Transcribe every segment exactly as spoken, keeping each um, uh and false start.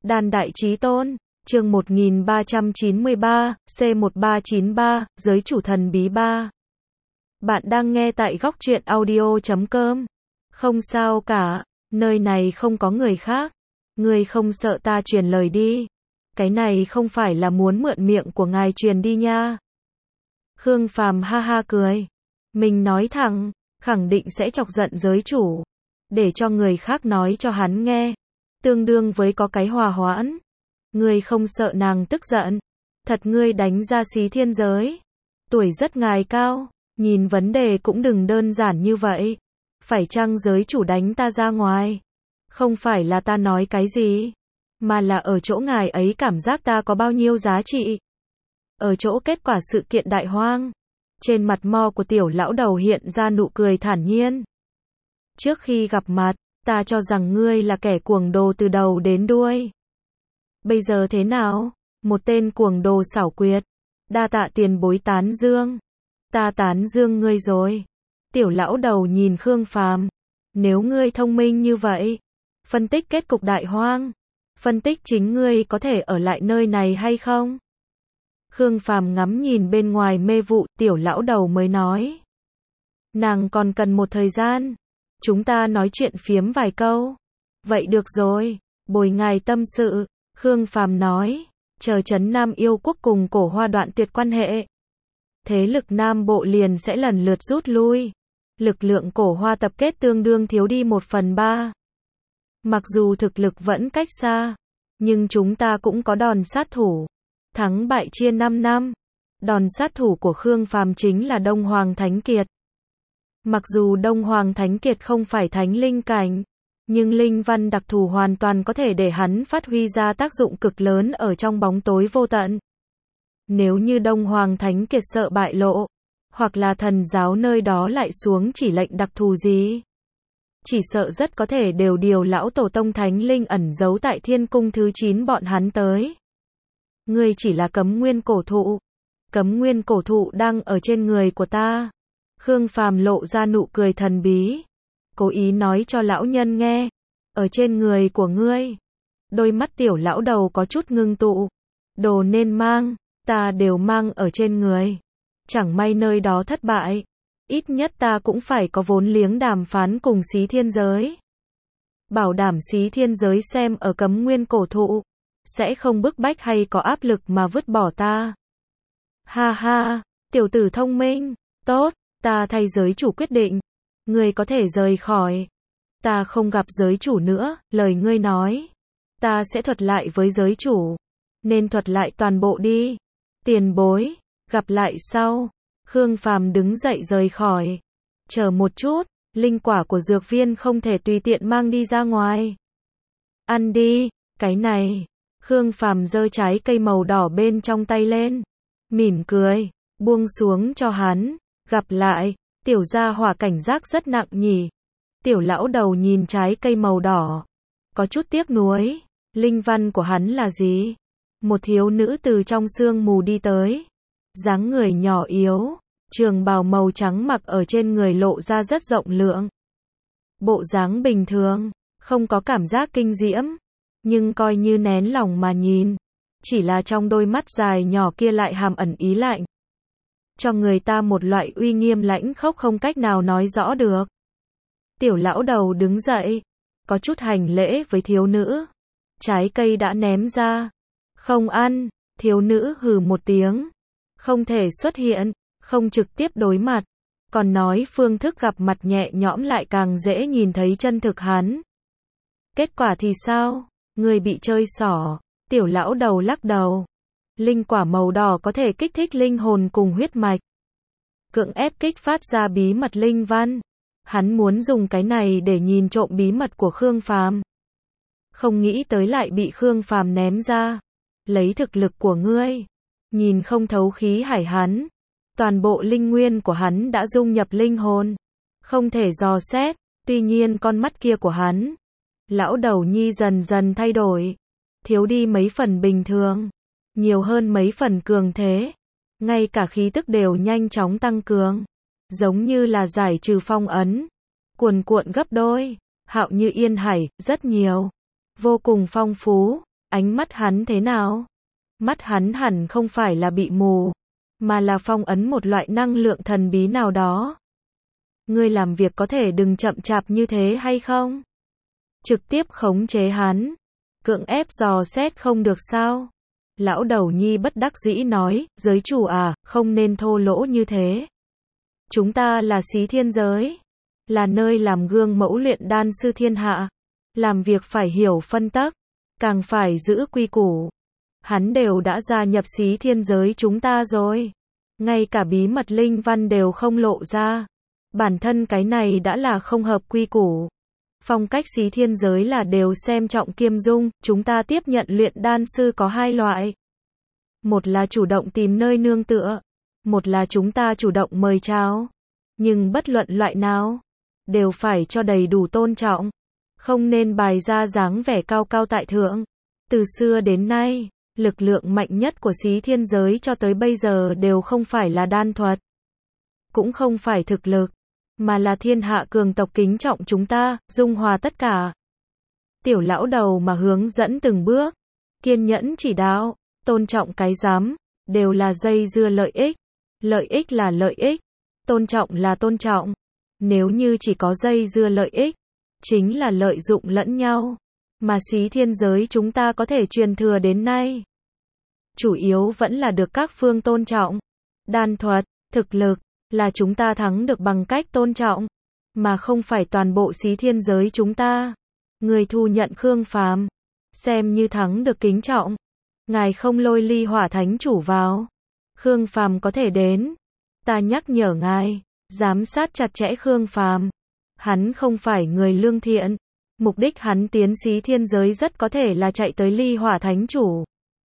Đan Đại Chí Tôn, chương một nghìn ba trăm chín mươi ba, C một ba chín ba, Giới chủ thần bí ba. Bạn đang nghe tại góc truyện audio chấm com. Không sao cả, nơi này không có người khác. Ngươi không sợ ta truyền lời đi. Cái này không phải là muốn mượn miệng của ngài truyền đi nha. Khương Phàm ha ha cười. Mình nói thẳng, khẳng định sẽ chọc giận giới chủ. Để cho người khác nói cho hắn nghe. Tương đương với có cái hòa hoãn. Ngươi không sợ nàng tức giận. Thật ngươi đánh ra Xí Thiên giới. Tuổi rất ngài cao. Nhìn vấn đề cũng đừng đơn giản như vậy. Phải chăng giới chủ đánh ta ra ngoài? Không phải là ta nói cái gì. Mà là ở chỗ ngài ấy cảm giác ta có bao nhiêu giá trị. Ở chỗ kết quả sự kiện đại hoang. Trên mặt mo của tiểu lão đầu hiện ra nụ cười thản nhiên. Trước khi gặp mặt, ta cho rằng ngươi là kẻ cuồng đồ từ đầu đến đuôi. Bây giờ thế nào? Một tên cuồng đồ xảo quyệt. Đa tạ tiền bối tán dương. Ta tán dương ngươi rồi. Tiểu lão đầu nhìn Khương Phàm. Nếu ngươi thông minh như vậy, phân tích kết cục đại hoang, phân tích chính ngươi có thể ở lại nơi này hay không? Khương Phàm ngắm nhìn bên ngoài mê vụ, tiểu lão đầu mới nói. Nàng còn cần một thời gian. Chúng ta nói chuyện phiếm vài câu. Vậy được rồi, bồi ngài tâm sự. Khương Phàm nói. Chờ Trấn Nam yêu quốc cùng Cổ Hoa đoạn tuyệt quan hệ. Thế lực Nam Bộ liền sẽ lần lượt rút lui. Lực lượng Cổ Hoa tập kết tương đương thiếu đi một phần ba. Mặc dù thực lực vẫn cách xa, nhưng chúng ta cũng có đòn sát thủ. Thắng bại chia năm năm. Đòn sát thủ của Khương Phàm chính là Đông Hoàng Thánh Kiệt. Mặc dù Đông Hoàng Thánh Kiệt không phải thánh linh cảnh, nhưng linh văn đặc thù hoàn toàn có thể để hắn phát huy ra tác dụng cực lớn ở trong bóng tối vô tận. Nếu như Đông Hoàng Thánh Kiệt sợ bại lộ, hoặc là thần giáo nơi đó lại xuống chỉ lệnh đặc thù gì, chỉ sợ rất có thể đều điều lão tổ tông thánh linh ẩn giấu tại thiên cung thứ chín bọn hắn tới. Ngươi chỉ là cấm nguyên cổ thụ. Cấm nguyên cổ thụ đang ở trên người của ta. Khương Phàm lộ ra nụ cười thần bí. Cố ý nói cho lão nhân nghe. Ở trên người của ngươi. Đôi mắt tiểu lão đầu có chút ngưng tụ. Đồ nên mang, ta đều mang ở trên người. Chẳng may nơi đó thất bại. Ít nhất ta cũng phải có vốn liếng đàm phán cùng Xí Thiên giới. Bảo đảm Xí Thiên giới xem ở cấm nguyên cổ thụ. Sẽ không bức bách hay có áp lực mà vứt bỏ ta. Ha ha, tiểu tử thông minh. Tốt, ta thay giới chủ quyết định. Ngươi có thể rời khỏi. Ta không gặp giới chủ nữa, lời ngươi nói. Ta sẽ thuật lại với giới chủ. Nên thuật lại toàn bộ đi. Tiền bối, gặp lại sau. Khương Phàm đứng dậy rời khỏi. Chờ một chút, linh quả của dược viên không thể tùy tiện mang đi ra ngoài. Ăn đi, cái này. Khương Phàm giơ trái cây màu đỏ bên trong tay lên. Mỉm cười, buông xuống cho hắn. Gặp lại, tiểu gia hỏa cảnh giác rất nặng nhỉ. Tiểu lão đầu nhìn trái cây màu đỏ. Có chút tiếc nuối. Linh văn của hắn là gì? Một thiếu nữ từ trong sương mù đi tới. Dáng người nhỏ yếu. Trường bào màu trắng mặc ở trên người lộ ra rất rộng lượng. Bộ dáng bình thường. Không có cảm giác kinh diễm. Nhưng coi như nén lòng mà nhìn. Chỉ là trong đôi mắt dài nhỏ kia lại hàm ẩn ý lạnh. Cho người ta một loại uy nghiêm lãnh khốc không cách nào nói rõ được. Tiểu lão đầu đứng dậy. Có chút hành lễ với thiếu nữ. Trái cây đã ném ra. Không ăn. Thiếu nữ hừ một tiếng. Không thể xuất hiện. Không trực tiếp đối mặt. Còn nói phương thức gặp mặt nhẹ nhõm lại càng dễ nhìn thấy chân thực hắn. Kết quả thì sao? Người bị chơi xỏ. Tiểu lão đầu lắc đầu. Linh quả màu đỏ có thể kích thích linh hồn cùng huyết mạch. Cưỡng ép kích phát ra bí mật linh văn. Hắn muốn dùng cái này để nhìn trộm bí mật của Khương Phàm. Không nghĩ tới lại bị Khương Phàm ném ra. Lấy thực lực của ngươi. Nhìn không thấu khí hải hắn. Toàn bộ linh nguyên của hắn đã dung nhập linh hồn. Không thể dò xét. Tuy nhiên con mắt kia của hắn. Lão đầu nhi dần dần thay đổi. Thiếu đi mấy phần bình thường. Nhiều hơn mấy phần cường thế. Ngay cả khí tức đều nhanh chóng tăng cường. Giống như là giải trừ phong ấn. Cuồn cuộn gấp đôi. Hạo như yên hải, rất nhiều. Vô cùng phong phú. Ánh mắt hắn thế nào? Mắt hắn hẳn không phải là bị mù, mà là phong ấn một loại năng lượng thần bí nào đó. Ngươi làm việc có thể đừng chậm chạp như thế hay không? Trực tiếp khống chế hắn, cưỡng ép dò xét không được sao? Lão đầu nhi bất đắc dĩ nói, giới chủ à, không nên thô lỗ như thế. Chúng ta là Xí Thiên Giới, là nơi làm gương mẫu luyện đan sư thiên hạ. Làm việc phải hiểu phân tắc, càng phải giữ quy củ. Hắn đều đã gia nhập Xí Thiên Giới chúng ta rồi. Ngay cả bí mật linh văn đều không lộ ra. Bản thân cái này đã là không hợp quy củ. Phong cách Xí Thiên Giới là đều xem trọng kiêm dung, chúng ta tiếp nhận luyện đan sư có hai loại. Một là chủ động tìm nơi nương tựa, một là chúng ta chủ động mời chào. Nhưng bất luận loại nào, đều phải cho đầy đủ tôn trọng. Không nên bày ra dáng vẻ cao cao tại thượng. Từ xưa đến nay, lực lượng mạnh nhất của Xí Thiên Giới cho tới bây giờ đều không phải là đan thuật, cũng không phải thực lực, mà là thiên hạ cường tộc kính trọng chúng ta, dung hòa tất cả. Tiểu lão đầu mà hướng dẫn từng bước, kiên nhẫn chỉ đạo, tôn trọng cái rắm, đều là dây dưa lợi ích. Lợi ích là lợi ích, tôn trọng là tôn trọng. Nếu như chỉ có dây dưa lợi ích, chính là lợi dụng lẫn nhau. Mà Xí Thiên Giới chúng ta có thể truyền thừa đến nay, chủ yếu vẫn là được các phương tôn trọng. Đan thuật, thực lực, là chúng ta thắng được bằng cách tôn trọng, mà không phải toàn bộ Xí Thiên Giới chúng ta. Người thu nhận Khương Phàm, xem như thắng được kính trọng. Ngài không lôi Ly Hỏa Thánh chủ vào, Khương Phàm có thể đến. Ta nhắc nhở ngài, giám sát chặt chẽ Khương Phàm. Hắn không phải người lương thiện. Mục đích hắn tiến Xí Thiên Giới rất có thể là chạy tới Ly Hỏa Thánh chủ.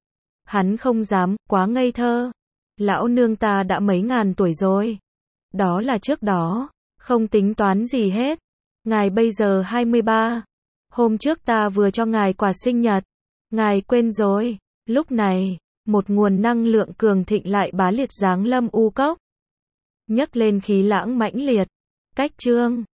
Hắn không dám, quá ngây thơ. Lão nương ta đã mấy ngàn tuổi rồi. Đó là trước đó, không tính toán gì hết. Ngài bây giờ hai mươi ba. Hôm trước ta vừa cho ngài quà sinh nhật. Ngài quên rồi. Lúc này, một nguồn năng lượng cường thịnh lại bá liệt giáng lâm u cốc. Nhấc lên khí lãng mãnh liệt. Cách chương